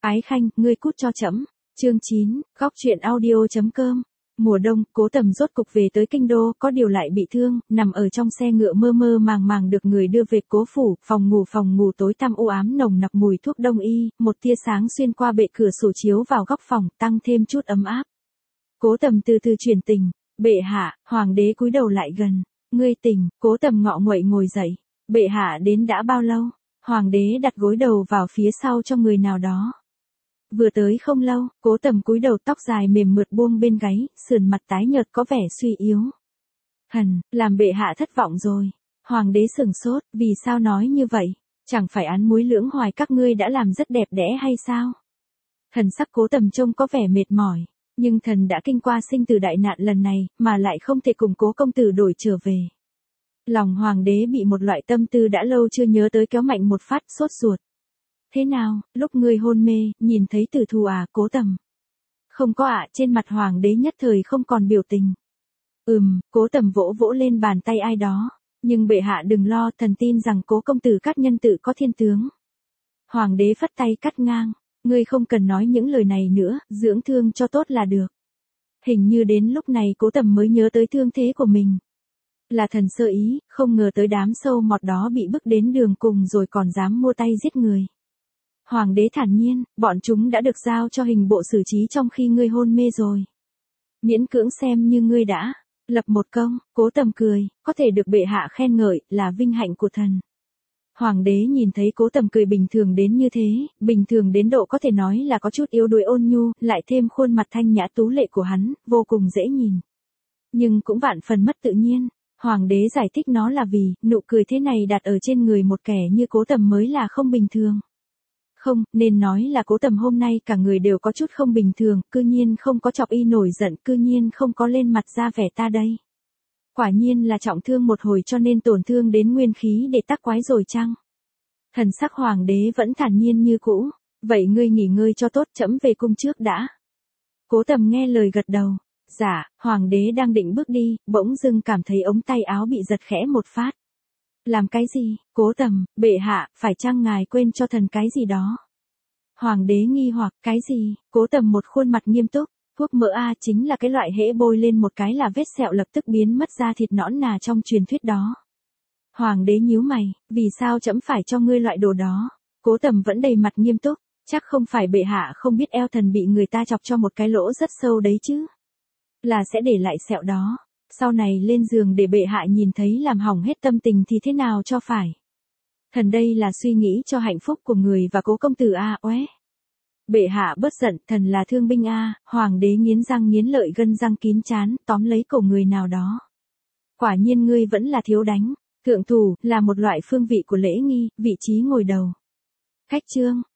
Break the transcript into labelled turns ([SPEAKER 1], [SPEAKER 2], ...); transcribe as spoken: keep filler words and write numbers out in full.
[SPEAKER 1] Ái khanh, ngươi cút cho trẫm. Chương chín, góc truyện audio chấm com. Mùa đông, Cố Tầm rốt cục về tới kinh đô, có điều lại bị thương, nằm ở trong xe ngựa mơ mơ màng màng được người đưa về Cố phủ, phòng ngủ phòng ngủ tối tăm u ám nồng nặc mùi thuốc đông y, một tia sáng xuyên qua bệ cửa sổ chiếu vào góc phòng, tăng thêm chút ấm áp. Cố Tầm từ từ chuyển tình, bệ hạ, hoàng đế cúi đầu lại gần, ngươi tỉnh. Cố Tầm ngọ nguậy ngồi dậy, bệ hạ đến đã bao lâu? Hoàng đế đặt gối đầu vào phía sau cho người nào đó. Vừa tới không lâu, Cố Tầm cúi đầu, tóc dài mềm mượt buông bên gáy, sườn mặt tái nhợt có vẻ suy yếu. Thần, làm bệ hạ thất vọng rồi. Hoàng đế sửng sốt, vì sao nói như vậy? Chẳng phải án muối lưỡng hoài các ngươi đã làm rất đẹp đẽ hay sao? Thần sắc Cố Tầm trông có vẻ mệt mỏi, nhưng thần đã kinh qua sinh tử đại nạn lần này, mà lại không thể cùng Cố công tử đổi trở về. Lòng hoàng đế bị một loại tâm tư đã lâu chưa nhớ tới kéo mạnh một phát, sốt ruột. Thế nào, lúc ngươi hôn mê, nhìn thấy tử thù à? Cố Tầm. Không có ạ. Trên mặt hoàng đế nhất thời không còn biểu tình. Ừm, Cố Tầm vỗ vỗ lên bàn tay ai đó. Nhưng bệ hạ đừng lo, thần tin rằng Cố công tử Cát Nhân tự có thiên tướng. Hoàng đế phất tay cắt ngang. Ngươi không cần nói những lời này nữa, dưỡng thương cho tốt là được. Hình như đến lúc này Cố Tầm mới nhớ tới thương thế của mình. Là thần sơ ý, không ngờ tới đám sâu mọt đó bị bức đến đường cùng rồi còn dám mua tay giết người. Hoàng đế thản nhiên, bọn chúng đã được giao cho hình bộ xử trí trong khi ngươi hôn mê rồi. Miễn cưỡng xem như ngươi đã lập một công. Cố Tầm cười, có thể được bệ hạ khen ngợi, là vinh hạnh của thần. Hoàng đế nhìn thấy Cố Tầm cười bình thường đến như thế, bình thường đến độ có thể nói là có chút yếu đuối ôn nhu, lại thêm khuôn mặt thanh nhã tú lệ của hắn, vô cùng dễ nhìn. Nhưng cũng vạn phần mất tự nhiên. Hoàng đế giải thích nó là vì, nụ cười thế này đặt ở trên người một kẻ như Cố Tầm mới là không bình thường. Không, nên nói là Cố Tầm hôm nay cả người đều có chút không bình thường, cư nhiên không có chọc y nổi giận, cư nhiên không có lên mặt ra vẻ ta đây. Quả nhiên là trọng thương một hồi cho nên tổn thương đến nguyên khí để tắc quái rồi chăng? Thần sắc hoàng đế vẫn thản nhiên như cũ. Vậy ngươi nghỉ ngơi cho tốt, trẫm về cung trước đã. Cố Tầm nghe lời gật đầu. Dạ, hoàng đế đang định bước đi, bỗng dưng cảm thấy ống tay áo bị giật khẽ một phát. Làm cái gì? Cố Tầm, bệ hạ, phải chăng ngài quên cho thần cái gì đó? Hoàng đế nghi hoặc, cái gì? Cố Tầm một khuôn mặt nghiêm túc, thuốc mỡ A chính là cái loại hễ bôi lên một cái là vết sẹo lập tức biến mất da thịt nõn nà trong truyền thuyết đó. Hoàng đế nhíu mày, vì sao trẫm phải cho ngươi loại đồ đó? Cố Tầm vẫn đầy mặt nghiêm túc, chắc không phải bệ hạ không biết eo thần bị người ta chọc cho một cái lỗ rất sâu đấy chứ? Là sẽ để lại sẹo đó. Sau này lên giường để bệ hạ nhìn thấy làm hỏng hết tâm tình thì thế nào cho phải? Thần đây là suy nghĩ cho hạnh phúc của người và Cố công tử a. Oé. Bệ hạ bớt giận, thần là thương binh a. Hoàng đế nghiến răng nghiến lợi, gân răng kín trán, tóm lấy cổ người nào đó. Quả nhiên ngươi vẫn là thiếu đánh. Thượng thủ là một loại phương vị của lễ nghi, vị trí ngồi đầu. Khách trương,